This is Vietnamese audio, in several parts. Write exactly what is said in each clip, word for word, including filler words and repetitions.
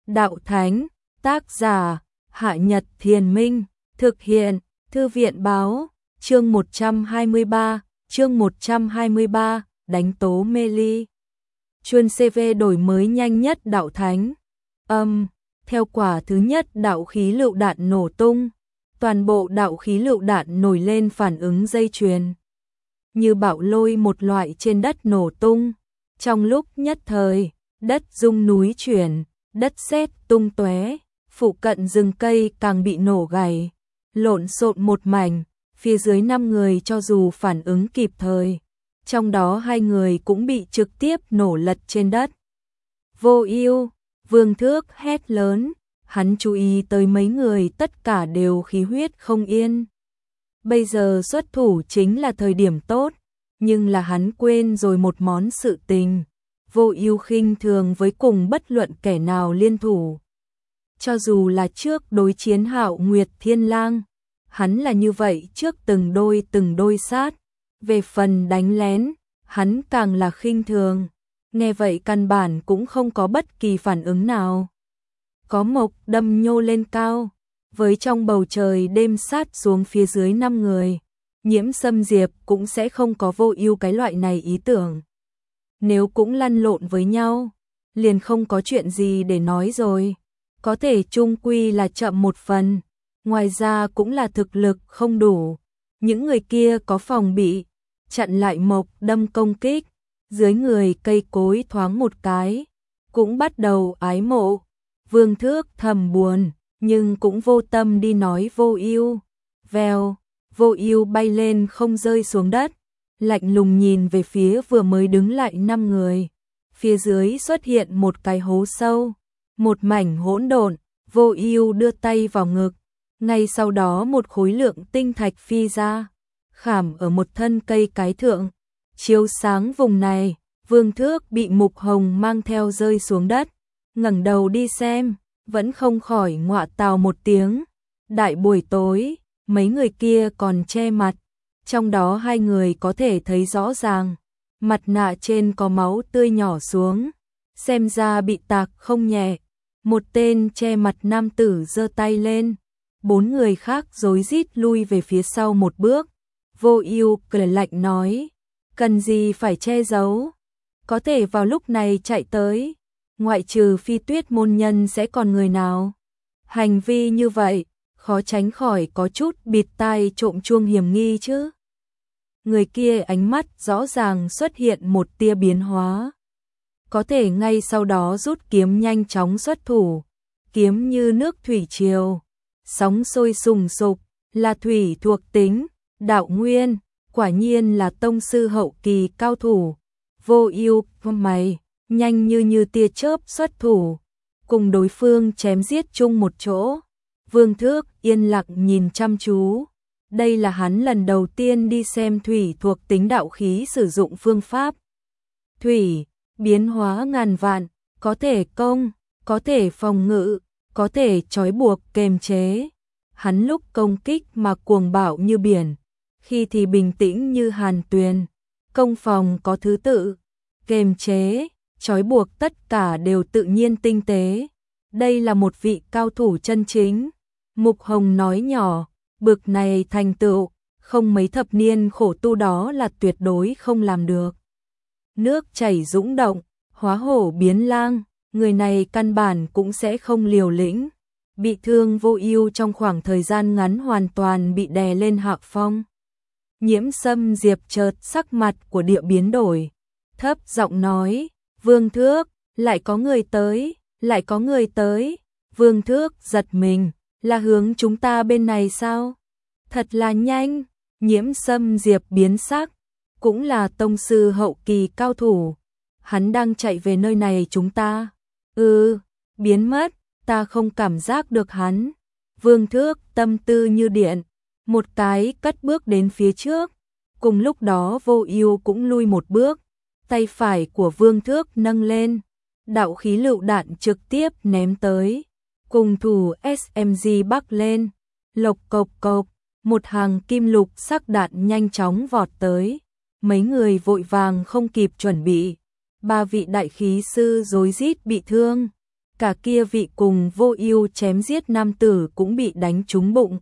Đạo Thánh, tác giả, Hạ Nhật Thiền Minh, thực hiện, Thư viện Báo, chương một trăm hai mươi ba, chương một trăm hai mươi ba, đánh tố mê ly. Chuyên xê vê đổi mới nhanh nhất Đạo Thánh. Âm, theo quả thứ nhất đạo khí lựu đạn nổ tung, toàn bộ đạo khí lựu đạn nổi lên phản ứng dây chuyền. Như bão lôi một loại trên đất nổ tung, trong lúc nhất thời, đất rung núi chuyển, đất sét tung tóe, phụ cận rừng cây càng bị nổ gãy, lộn xộn một mảnh, phía dưới năm người cho dù phản ứng kịp thời, trong đó hai người cũng bị trực tiếp nổ lật trên đất. Vô Ưu, Vương Thước hét lớn, hắn chú ý tới mấy người tất cả đều khí huyết không yên. Bây giờ xuất thủ chính là thời điểm tốt, nhưng là hắn quên rồi một món sự tình. Vô Ưu khinh thường với cùng bất luận kẻ nào liên thủ. Cho dù là trước đối chiến Hạo Nguyệt Thiên Lang, hắn là như vậy trước từng đôi từng đôi sát. Về phần đánh lén, hắn càng là khinh thường. Nghe vậy căn bản cũng không có bất kỳ phản ứng nào. Có mộc đâm nhô lên cao, với trong bầu trời đêm sát xuống phía dưới năm người. Nhiễm Sâm Diệp cũng sẽ không có Vô Ưu cái loại này ý tưởng. Nếu cũng lăn lộn với nhau, liền không có chuyện gì để nói rồi. Có thể chung quy là chậm một phần, ngoài ra cũng là thực lực không đủ. Những người kia có phòng bị, chặn lại mộc đâm công kích, dưới người cây cối thoáng một cái, cũng bắt đầu ái mộ. Vương Thước thầm buồn, nhưng cũng vô tâm đi nói Vô Ưu. Vèo, Vô Ưu bay lên không rơi xuống đất, lạnh lùng nhìn về phía vừa mới đứng lại năm người. Phía dưới xuất hiện một cái hố sâu, một mảnh hỗn độn. Vô Ưu đưa tay vào ngực, ngay sau đó một khối lượng tinh thạch phi ra, khảm ở một thân cây cái thượng, chiếu sáng vùng này. Vương Thước bị Mục Hồng mang theo rơi xuống đất, ngẩng đầu đi xem, vẫn không khỏi ngọa tào một tiếng. Đại buổi tối, mấy người kia còn che mặt, trong đó hai người có thể thấy rõ ràng, mặt nạ trên có máu tươi nhỏ xuống, xem ra bị tạc không nhẹ. Một tên che mặt nam tử giơ tay lên, bốn người khác rối rít lui về phía sau một bước. Vô Ưu cười lạnh nói, cần gì phải che giấu, có thể vào lúc này chạy tới, ngoại trừ Phi Tuyết môn nhân sẽ còn người nào. Hành vi như vậy, khó tránh khỏi có chút bịt tai trộm chuông hiểm nghi chứ. Người kia ánh mắt rõ ràng xuất hiện một tia biến hóa. Có thể ngay sau đó rút kiếm nhanh chóng xuất thủ, kiếm như nước thủy triều, sóng sôi sùng sục, là thủy thuộc tính, đạo nguyên, quả nhiên là tông sư hậu kỳ cao thủ. Vô Ưu mày, nhanh như như tia chớp xuất thủ, cùng đối phương chém giết chung một chỗ. Vương Thước yên lặng nhìn chăm chú, đây là hắn lần đầu tiên đi xem thủy thuộc tính đạo khí sử dụng phương pháp. Thủy biến hóa ngàn vạn, có thể công, có thể phòng ngự, có thể trói buộc kềm chế. Hắn lúc công kích mà cuồng bạo như biển, khi thì bình tĩnh như hàn tuyền. Công phòng có thứ tự, kềm chế, trói buộc tất cả đều tự nhiên tinh tế. Đây là một vị cao thủ chân chính. Mục Hồng nói nhỏ, bực này thành tựu, không mấy thập niên khổ tu đó là tuyệt đối không làm được. Nước chảy dũng động, hóa hổ biến lang, người này căn bản cũng sẽ không liều lĩnh. Bị thương Vô Ưu trong khoảng thời gian ngắn hoàn toàn bị đè lên hạ phong. Nhiễm Sâm Diệp chợt sắc mặt của địa biến đổi, thấp giọng nói, Vương Thước, lại có người tới, lại có người tới. Vương Thước giật mình, là hướng chúng ta bên này sao? Thật là nhanh. Nhiễm Sâm Diệp biến sắc, cũng là tông sư hậu kỳ cao thủ. Hắn đang chạy về nơi này chúng ta. Ừ, biến mất, ta không cảm giác được hắn. Vương Thước tâm tư như điện, một cái cất bước đến phía trước. Cùng lúc đó Vô Ưu cũng lui một bước, tay phải của Vương Thước nâng lên, đạo khí lựu đạn trực tiếp ném tới. Cùng thủ ét em giê bắc lên, lộc cộc cộc, một hàng kim lục sắc đạn nhanh chóng vọt tới. Mấy người vội vàng không kịp chuẩn bị, ba vị đại khí sư rối rít bị thương. cả kia vị cùng Vô Ưu chém giết nam tử cũng bị đánh trúng bụng.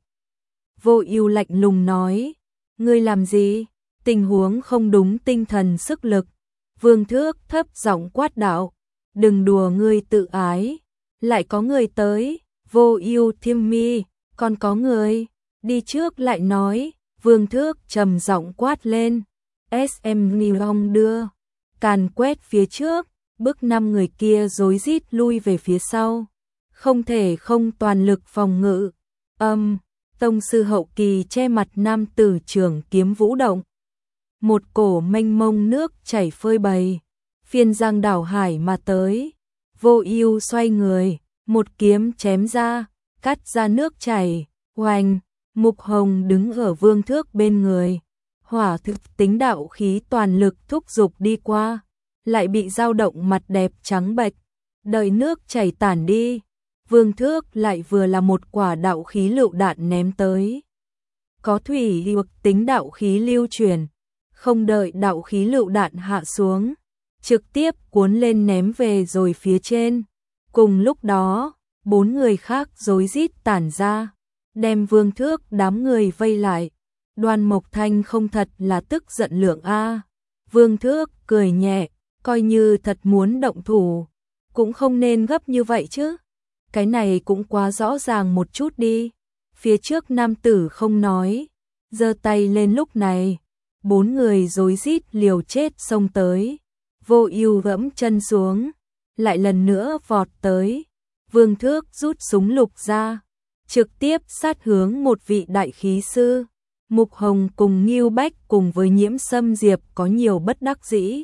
Vô Ưu lạnh lùng nói, ngươi làm gì? Tình huống không đúng tinh thần sức lực. Vương Thước thấp giọng quát đạo, đừng đùa ngươi tự ái. Lại có người tới, Vô Ưu Thiêm Mi, còn có người, đi trước lại nói. Vương Thước trầm giọng quát lên, ét em Nilong đưa, càn quét phía trước, bức năm người kia rối rít lui về phía sau, không thể không toàn lực phòng ngự. Âm, tông sư hậu kỳ che mặt nam tử trường kiếm vũ động. Một cổ mênh mông nước chảy phơi bày, phiên giang đảo hải mà tới. Vô Ưu xoay người, một kiếm chém ra, cắt ra nước chảy, oanh, Mục Hồng đứng ở Vương Thước bên người, hỏa thực tính đạo khí toàn lực thúc giục đi qua, lại bị dao động mặt đẹp trắng bệch. Đợi nước chảy tản đi, Vương Thước lại vừa là một quả đạo khí lựu đạn ném tới. Có thủy lực tính đạo khí lưu chuyển, không đợi đạo khí lựu đạn hạ xuống, trực tiếp cuốn lên ném về rồi phía trên. Cùng lúc đó, bốn người khác rối rít tản ra, đem Vương Thước đám người vây lại. Đoan Mộc Thanh không thật là tức giận lượng a. Vương Thước cười nhẹ, coi như thật muốn động thủ, cũng không nên gấp như vậy chứ. Cái này cũng quá rõ ràng một chút đi. Phía trước nam tử không nói, giơ tay lên, lúc này bốn người rối rít liều chết xông tới. Vô Ưu gẫm chân xuống, lại lần nữa vọt tới. Vương Thước rút súng lục ra, trực tiếp sát hướng một vị đại khí sư. Mục Hồng cùng Ngưu Bách cùng với Nhiễm Sâm Diệp có nhiều bất đắc dĩ,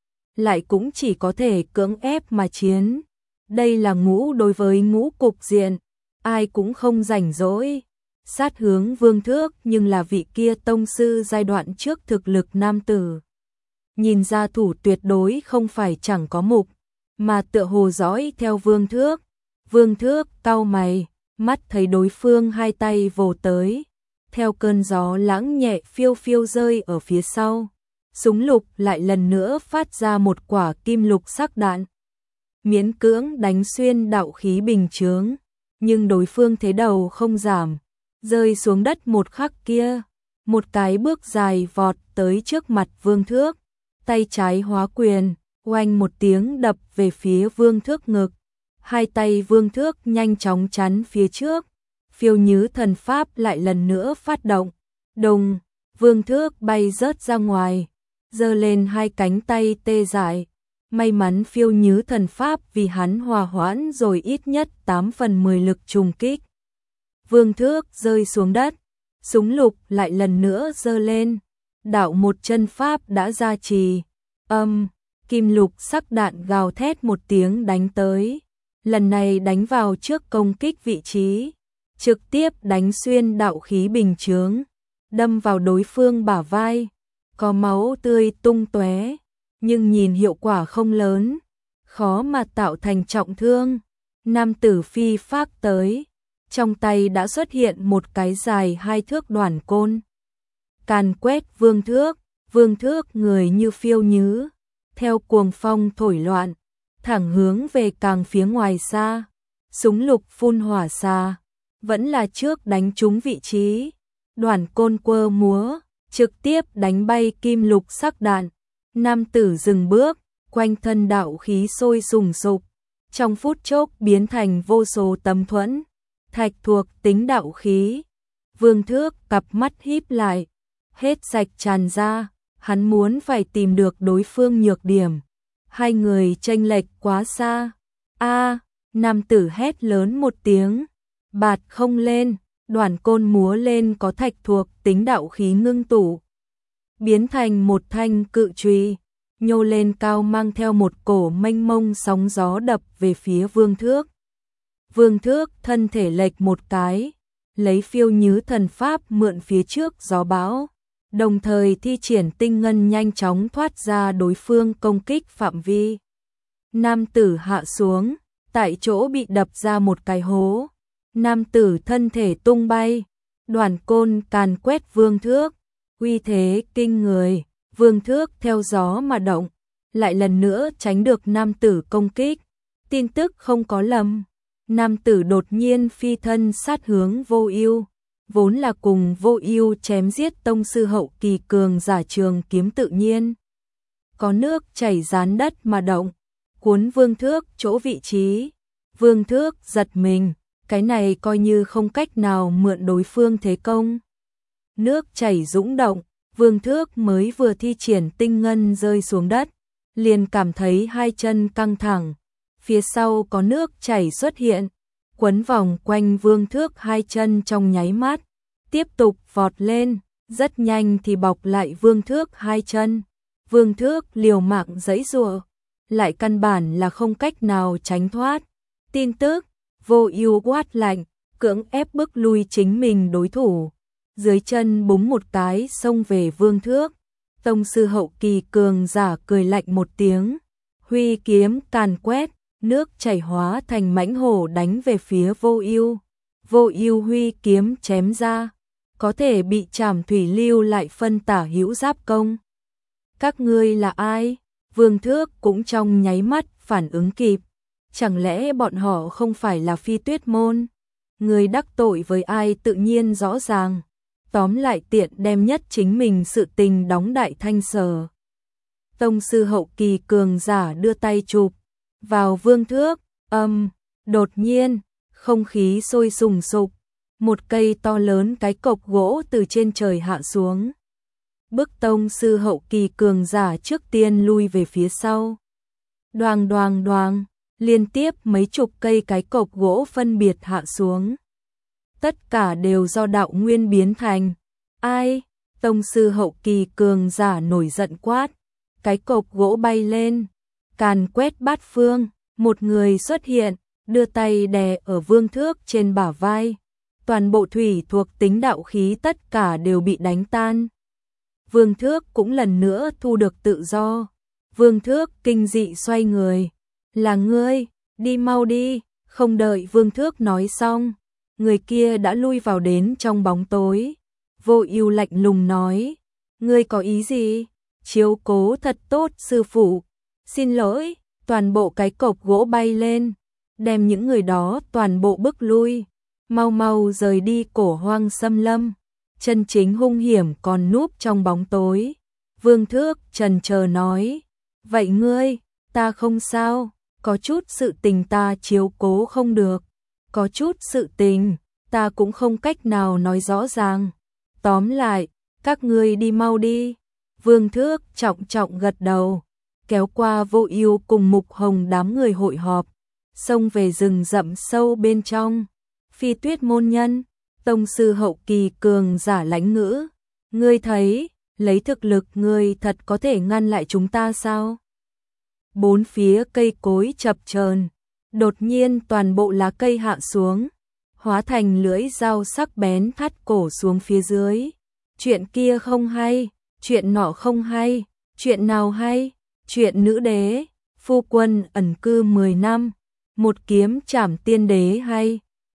lại cũng chỉ có thể cưỡng ép mà chiến. Đây là ngũ đối với ngũ cục diện, ai cũng không rảnh rỗi sát hướng Vương Thước, nhưng là vị kia tông sư giai đoạn trước thực lực nam tử. Nhìn ra thủ tuyệt đối không phải chẳng có mục, mà tựa hồ dõi theo Vương Thước. Vương Thước cau mày, mắt thấy đối phương hai tay vồ tới, theo cơn gió lãng nhẹ phiêu phiêu rơi ở phía sau. Súng lục lại lần nữa phát ra một quả kim lục sắc đạn, miễn cưỡng đánh xuyên đạo khí bình chướng, nhưng đối phương thế đầu không giảm, rơi xuống đất một khắc kia, một cái bước dài vọt tới trước mặt Vương Thước, tay trái hóa quyền, oanh một tiếng đập về phía Vương Thước ngực. Hai tay Vương Thước nhanh chóng chắn phía trước, phiêu nhứ thần pháp lại lần nữa phát động. Đùng, Vương Thước bay rớt ra ngoài, giơ lên hai cánh tay tê dại. May mắn phiêu nhứ thần pháp vì hắn hòa hoãn rồi ít nhất tám phần mười lực trùng kích. Vương Thước rơi xuống đất, súng lục lại lần nữa giơ lên, đạo một chân pháp đã ra trì. Âm, kim lục sắc đạn gào thét một tiếng đánh tới, lần này đánh vào trước công kích vị trí, trực tiếp đánh xuyên đạo khí bình chướng, đâm vào đối phương bả vai, có máu tươi tung tóe, nhưng nhìn hiệu quả không lớn, khó mà tạo thành trọng thương. Nam tử phi phác tới, trong tay đã xuất hiện một cái dài hai thước đoản côn, càn quét Vương Thước. Vương Thước người như phiêu nhứ, theo cuồng phong thổi loạn, thẳng hướng về càng phía ngoài xa. Súng lục phun hỏa xa, vẫn là trước đánh trúng vị trí, đoản côn quơ múa, trực tiếp đánh bay kim lục sắc đạn. Nam tử dừng bước, quanh thân đạo khí sôi sùng sục, trong phút chốc biến thành vô số tấm thuẫn, thạch thuộc tính đạo khí. Vương Thước cặp mắt híp lại, hết sạch tràn ra, hắn muốn phải tìm được đối phương nhược điểm. Hai người chênh lệch quá xa. A, nam tử hét lớn một tiếng, bạt không lên, đoản côn múa lên có thạch thuộc tính đạo khí ngưng tụ, biến thành một thanh cự chùy, nhô lên cao mang theo một cổ mênh mông sóng gió đập về phía Vương Thước. Vương Thước thân thể lệch một cái, lấy phiêu nhứ thần pháp mượn phía trước gió bão, đồng thời thi triển tinh ngân nhanh chóng thoát ra đối phương công kích phạm vi. Nam tử hạ xuống, tại chỗ bị đập ra một cái hố. Nam tử thân thể tung bay, đoản côn càn quét Vương Thước, uy thế kinh người. Vương Thước theo gió mà động, lại lần nữa tránh được nam tử công kích, Tin tức không có lầm, nam tử đột nhiên phi thân sát hướng Vô Ưu, vốn là cùng Vô Ưu chém giết tông sư hậu kỳ cường giả trường kiếm tự nhiên. Có nước chảy rán đất mà động, cuốn Vương Thước chỗ vị trí. Vương Thước giật mình, cái này coi như không cách nào mượn đối phương thế công. Nước chảy dũng động, Vương Thước mới vừa thi triển tinh ngân rơi xuống đất, liền cảm thấy hai chân căng thẳng. Phía sau có nước chảy xuất hiện, quấn vòng quanh Vương Thước hai chân trong nháy mắt, tiếp tục vọt lên, rất nhanh thì bọc lại Vương Thước hai chân. Vương Thước liều mạng giãy giụa, lại căn bản là không cách nào tránh thoát. Tin tức, Vô Ưu quát lạnh, cưỡng ép bức lui chính mình đối thủ, dưới chân búng một cái xông về Vương Thước. Tông sư hậu kỳ cường giả cười lạnh một tiếng, huy kiếm càn quét, nước chảy hóa thành mãnh hổ đánh về phía Vô Ưu. Vô Ưu huy kiếm chém ra, có thể bị Trảm Thủy lưu lại phân tả hữu giáp công. Các ngươi là ai? Vương Thước cũng trong nháy mắt phản ứng kịp, chẳng lẽ bọn họ không phải là Phi Tuyết môn? Người đắc tội với ai tự nhiên rõ ràng. Tóm lại tiện đem nhất chính mình sự tình đóng đại thanh sở. Tông sư hậu kỳ cường giả đưa tay chụp vào Vương Thước, âm, đột nhiên, không khí sôi sùng sục, một cây to lớn cái cọc gỗ từ trên trời hạ xuống. Bức tông sư hậu kỳ cường giả trước tiên lui về phía sau. Đoàng đoàng đoàng, liên tiếp mấy chục cây cái cọc gỗ phân biệt hạ xuống. Tất cả đều do đạo nguyên biến thành. Ai? Tông sư hậu kỳ cường giả nổi giận quát. Cái cọc gỗ bay lên, càn quét bát phương. Một người xuất hiện, đưa tay đè ở Vương Thước trên bả vai. Toàn bộ thủy thuộc tính đạo khí tất cả đều bị đánh tan. Vương Thước cũng lần nữa thu được tự do. Vương Thước kinh dị xoay người. Là ngươi, đi mau đi. Không đợi Vương Thước nói xong, người kia đã lui vào đến trong bóng tối. Vô Ưu lạnh lùng nói, ngươi có ý gì? Chiếu cố thật tốt sư phụ. Xin lỗi. Toàn bộ cái cọc gỗ bay lên, đem những người đó toàn bộ bức lui. Mau mau rời đi Cổ Hoang xâm lâm. Chân chính hung hiểm còn núp trong bóng tối. Vương Thước chần chờ nói, vậy ngươi? Ta không sao, có chút sự tình ta chiếu cố không được, có chút sự tình ta cũng không cách nào nói rõ ràng. Tóm lại, các ngươi đi mau đi. Vương Thước trọng trọng gật đầu, kéo qua Vô Ưu cùng Mục Hồng đám người hội họp, xông về rừng rậm sâu bên trong. Phi Tuyết môn nhân, tông sư hậu kỳ cường giả lãnh ngữ, ngươi thấy, lấy thực lực ngươi thật có thể ngăn lại chúng ta sao? Bốn phía cây cối chập chờn, đột nhiên toàn bộ lá cây hạ xuống, hóa thành lưỡi dao sắc bén thắt cổ xuống phía dưới. Chuyện kia không hay, chuyện nọ không hay, chuyện nào hay? Chuyện nữ đế, phu quân ẩn cư mười năm, một kiếm trảm tiên đế hay?